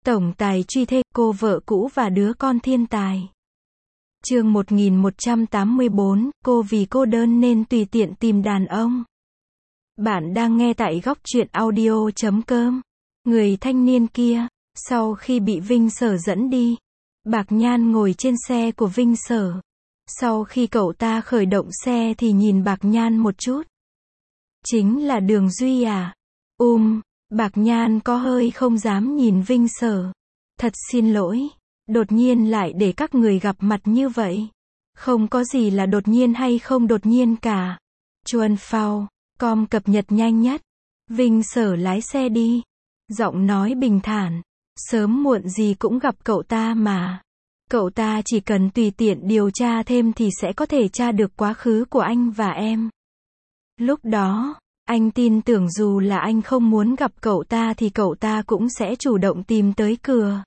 Tổng tài truy thê, cô vợ cũ và đứa con thiên tài. Chương 1184, cô vì cô đơn nên tùy tiện tìm đàn ông. Bạn đang nghe tại góc truyện audio.com. Người thanh niên kia, sau khi bị Vinh Sở dẫn đi, Bạc Nhan ngồi trên xe của Vinh Sở. Sau khi cậu ta khởi động xe thì nhìn Bạc Nhan một chút. Chính là Đường Duy à? Bạc Nhan có hơi không dám nhìn Vinh Sở. Thật xin lỗi, đột nhiên lại để các người gặp mặt như vậy. Không có gì là đột nhiên hay không đột nhiên cả. Chuan Phao, com cập nhật nhanh nhất. Vinh Sở lái xe đi. Giọng nói bình thản. Sớm muộn gì cũng gặp cậu ta mà. Cậu ta chỉ cần tùy tiện điều tra thêm thì sẽ có thể tra được quá khứ của anh và em. Lúc đó, anh tin tưởng dù là anh không muốn gặp cậu ta thì cậu ta cũng sẽ chủ động tìm tới cửa.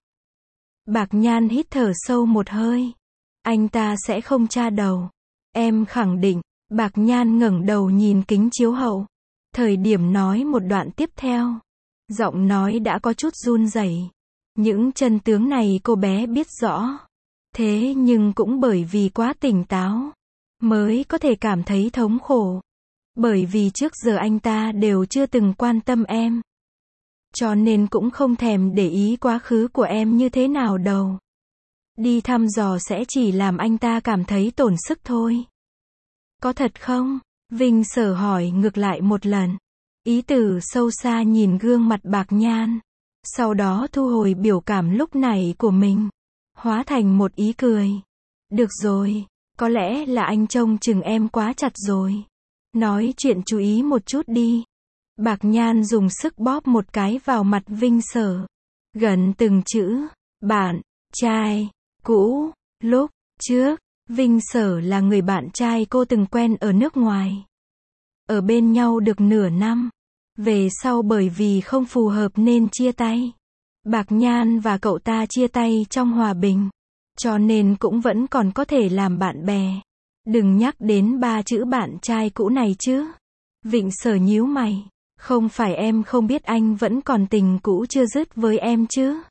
Bạc Nhan hít thở sâu một hơi. Anh ta sẽ không tra đầu. Em khẳng định. Bạc Nhan ngẩng đầu nhìn kính chiếu hậu. Thời điểm nói một đoạn tiếp theo, giọng nói đã có chút run rẩy. Những chân tướng này cô bé biết rõ. Thế nhưng cũng bởi vì quá tỉnh táo, mới có thể cảm thấy thống khổ. Bởi vì trước giờ anh ta đều chưa từng quan tâm em. Cho nên cũng không thèm để ý quá khứ của em như thế nào đâu. Đi thăm dò sẽ chỉ làm anh ta cảm thấy tổn sức thôi. Có thật không? Vinh Sở hỏi ngược lại một lần. Ý tử sâu xa nhìn gương mặt Bạc Nhan. Sau đó thu hồi biểu cảm lúc này của mình. Hóa thành một ý cười. Được rồi, có lẽ là anh trông chừng em quá chặt rồi. Nói chuyện chú ý một chút đi. Bạc Nhan dùng sức bóp một cái vào mặt Vinh Sở. Gần từng chữ. Bạn trai cũ. Lúc trước, Vinh Sở là người bạn trai cô từng quen ở nước ngoài. Ở bên nhau được nửa năm. Về sau bởi vì không phù hợp nên chia tay. Bạc Nhan và cậu ta chia tay trong hòa bình. Cho nên cũng vẫn còn có thể làm bạn bè. Đừng nhắc đến 3 chữ bạn trai cũ này chứ. Vinh Sở nhíu mày. Không phải em không biết anh vẫn còn tình cũ chưa dứt với em chứ.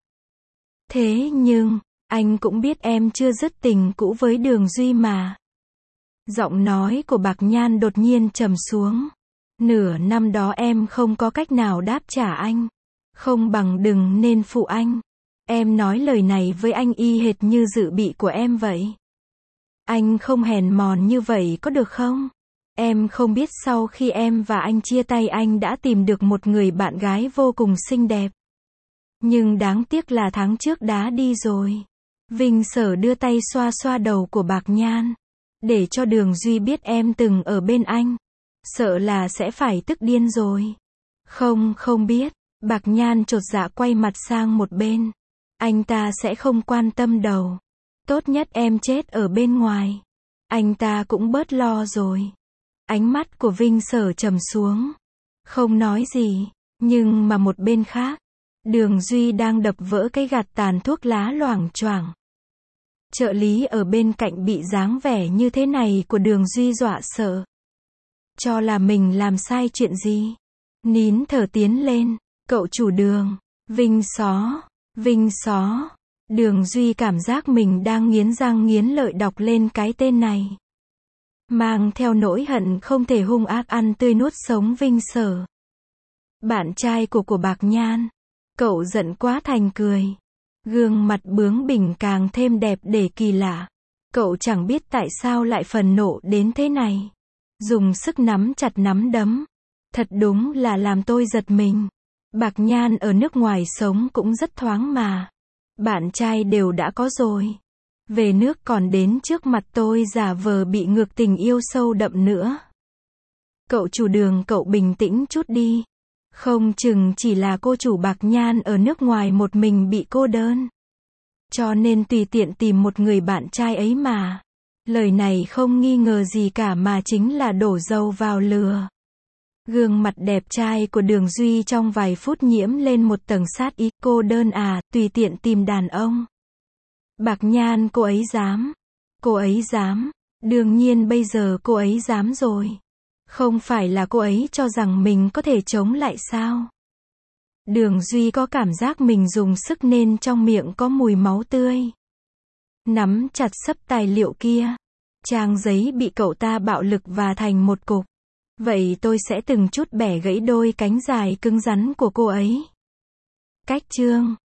Thế nhưng, anh cũng biết em chưa dứt tình cũ với Đường Duy mà. Giọng nói của Bạc Nhan đột nhiên trầm xuống. Nửa năm đó em không có cách nào đáp trả anh. Không bằng đừng nên phụ anh. Em nói lời này với anh y hệt như dự bị của em vậy. Anh không hèn mòn như vậy có được không? Em không biết sau khi em và anh chia tay anh đã tìm được một người bạn gái vô cùng xinh đẹp. Nhưng đáng tiếc là tháng trước đã đi rồi. Vinh Sở đưa tay xoa xoa đầu của Bạc Nhan. Để cho Đường Duy biết em từng ở bên anh. Sợ là sẽ phải tức điên rồi. Không biết. Bạc Nhan chột dạ quay mặt sang một bên. Anh ta sẽ không quan tâm đâu. Tốt nhất em chết ở bên ngoài. Anh ta cũng bớt lo rồi. Ánh mắt của Vinh Sở trầm xuống. Không nói gì. Nhưng mà một bên khác, Đường Duy đang đập vỡ cái gạt tàn thuốc lá loảng choảng. Trợ lý ở bên cạnh bị dáng vẻ như thế này của Đường Duy dọa sợ. Cho là mình làm sai chuyện gì. Nín thở tiến lên. Cậu chủ Đường. Vinh Xó. Đường Duy cảm giác mình đang nghiến răng nghiến lợi đọc lên cái tên này. Mang theo nỗi hận không thể hung ác ăn tươi nuốt sống Vinh Sở. Bạn trai của Bạc Nhan. Cậu giận quá thành cười. Gương mặt bướng bỉnh càng thêm đẹp để kỳ lạ. Cậu chẳng biết tại sao lại phần nộ đến thế này. Dùng sức nắm chặt nắm đấm. Thật đúng là làm tôi giật mình. Bạc Nhan ở nước ngoài sống cũng rất thoáng mà. Bạn trai đều đã có rồi. Về nước còn đến trước mặt tôi giả vờ bị ngược tình yêu sâu đậm nữa. Cậu chủ Đường, cậu bình tĩnh chút đi. Không chừng chỉ là cô chủ Bạc Nhan ở nước ngoài một mình bị cô đơn. Cho nên tùy tiện tìm một người bạn trai ấy mà. Lời này không nghi ngờ gì cả mà chính là đổ dầu vào lửa. Gương mặt đẹp trai của Đường Duy trong vài phút nhiễm lên một tầng sát ý. Cô đơn à, tùy tiện tìm đàn ông. Bạc Nhan, cô ấy dám. Cô ấy dám. Đương nhiên bây giờ cô ấy dám rồi. Không phải là cô ấy cho rằng mình có thể chống lại sao? Đường Duy có cảm giác mình dùng sức nên trong miệng có mùi máu tươi. Nắm chặt xấp tài liệu kia. Trang giấy bị cậu ta bạo lực và thành một cục. Vậy tôi sẽ từng chút bẻ gãy đôi cánh dài cứng rắn của cô ấy. Cách chương